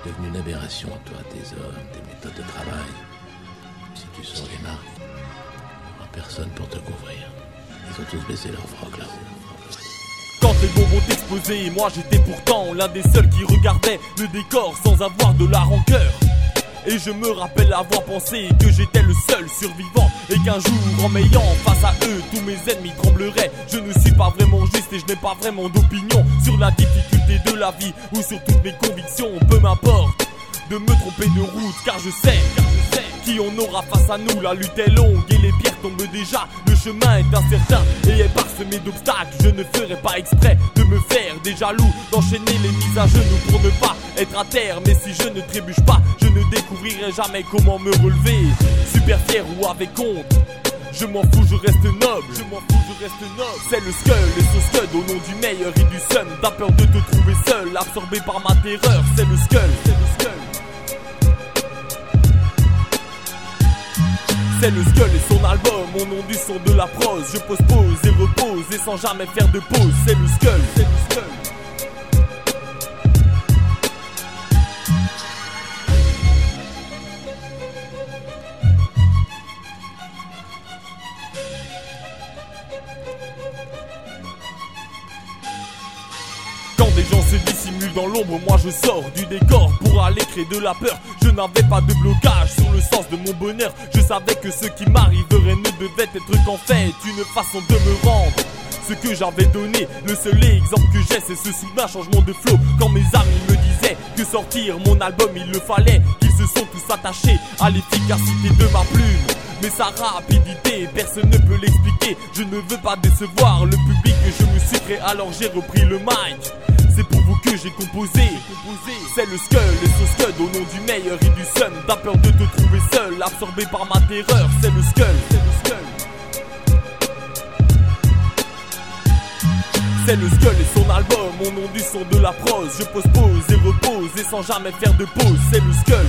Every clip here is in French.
devenu une aberration, toi, tes hommes, tes méthodes de travail. Si tu sors des marques, il n'y aura personne pour te couvrir. Ils ont tous baissé leur froc là. Quand les bombes ont explosé, moi j'étais pourtant l'un des seuls qui regardait le décor sans avoir de la rancœur. Et je me rappelle avoir pensé que j'étais le seul survivant et qu'un jour en m'ayant face à eux tous mes ennemis trembleraient. Je ne suis pas vraiment juste et je n'ai pas vraiment d'opinion sur la difficulté de la vie ou sur toutes mes convictions. Peu m'importe de me tromper de route car je sais qui on aura face à nous. La lutte est longue et les pierres tombent déjà. Le chemin est incertain et est parsemé d'obstacles. Je ne ferai pas exprès de me faire des jaloux, d'enchaîner les mises à genoux pour ne pas être à terre. Mais si je ne trébuche pas, je ne découvrirai jamais comment me relever. Super fier ou avec honte, je m'en fous, je reste noble. C'est le Skull et ce Scud au nom du meilleur et du Sun. T'as peur de te trouver seul, absorbé par ma terreur. C'est le Skull. C'est le Skull et son album, au nom du son de la prose. Je pose et repose et sans jamais faire de pause. C'est le Skull. Quand des gens se dissimulent dans l'ombre, moi je sors du décor pour aller créer de la peur. Je n'avais pas de blocage sur le sens de mon bonheur. Je savais que ce qui m'arriverait ne devait être qu'en fait une façon de me rendre ce que j'avais donné. Le seul exemple que j'ai, c'est ce soudain changement de flow. Quand mes amis me disaient que sortir mon album il le fallait, qu'ils se sont tous attachés à l'efficacité de ma plume. Mais sa rapidité, personne ne peut l'expliquer. Je ne veux pas décevoir le public que je me suis créé, alors j'ai repris le mic. C'est pour vous que j'ai composé. C'est le Skull et son Scud au nom du meilleur et du Sun. T'as peur de te trouver seul, absorbé par ma terreur. C'est le Skull. C'est le Skull et son album, au nom du son de la prose. Je pose et repose et sans jamais faire de pause. C'est le Skull.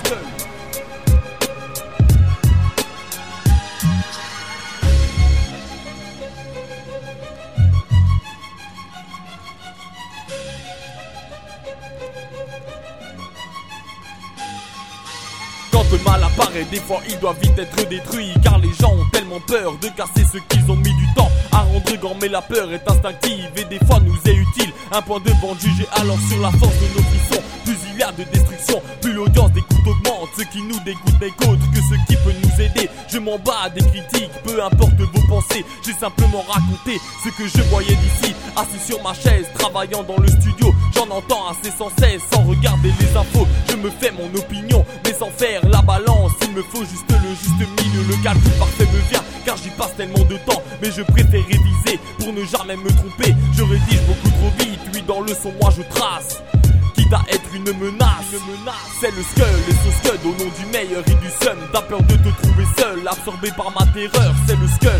Quand le mal apparaît, des fois il doit vite être détruit, car les gens ont tellement peur de casser ce qu'ils ont mis du temps à rendre grand. Mais la peur est instinctive et des fois nous est utile. Un point de vente jugé alors sur la force de nos frissons. Plus il y a de destruction, plus l'audience d'écoute augmente. Ce qui nous dégoûte n'est qu'autre que ce qui peut nous aider. Je m'en bats des critiques, peu importe vos pensées. J'ai simplement raconté ce que je voyais d'ici, assis sur ma chaise, travaillant dans le studio. J'en entends assez sans cesse, sans regarder les infos. Je me fais mon opinion, mais sans faire la balance. Il me faut juste le juste milieu. Le calcul parfait me vient, car j'y passe tellement de temps. Mais je préfère réviser pour ne jamais me tromper. Je rédige beaucoup trop vite, oui dans le son moi je trace, quitte à être une menace. C'est le Skull et ce Scud au nom du meilleur et du Sun. T'as peur de te trouver seul, absorbé par ma terreur. C'est le Skull.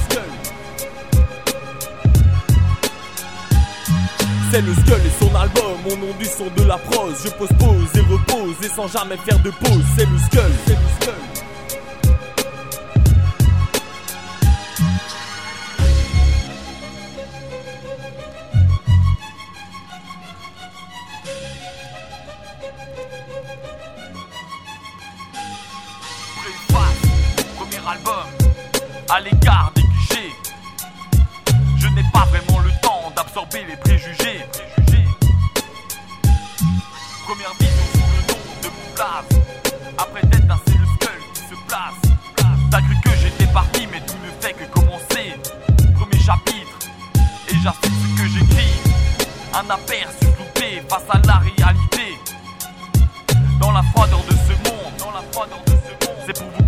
C'est le Skull et son album, au nom du son de la prose. Je pose et repose et sans jamais faire de pause. C'est le Skull. Premier album, à l'écart des clichés. Je n'ai pas vraiment le temps d'absorber les préjugés. Première vision sous le nom de mon blaze. Après tête d'un c'est le Skull qui se place. T'as cru que j'étais parti mais tout ne fait que commencer. Premier chapitre et j'assume ce que j'écris. Un aperçu loupé face à la réalité. Dans la froideur de ce monde, c'est pour vous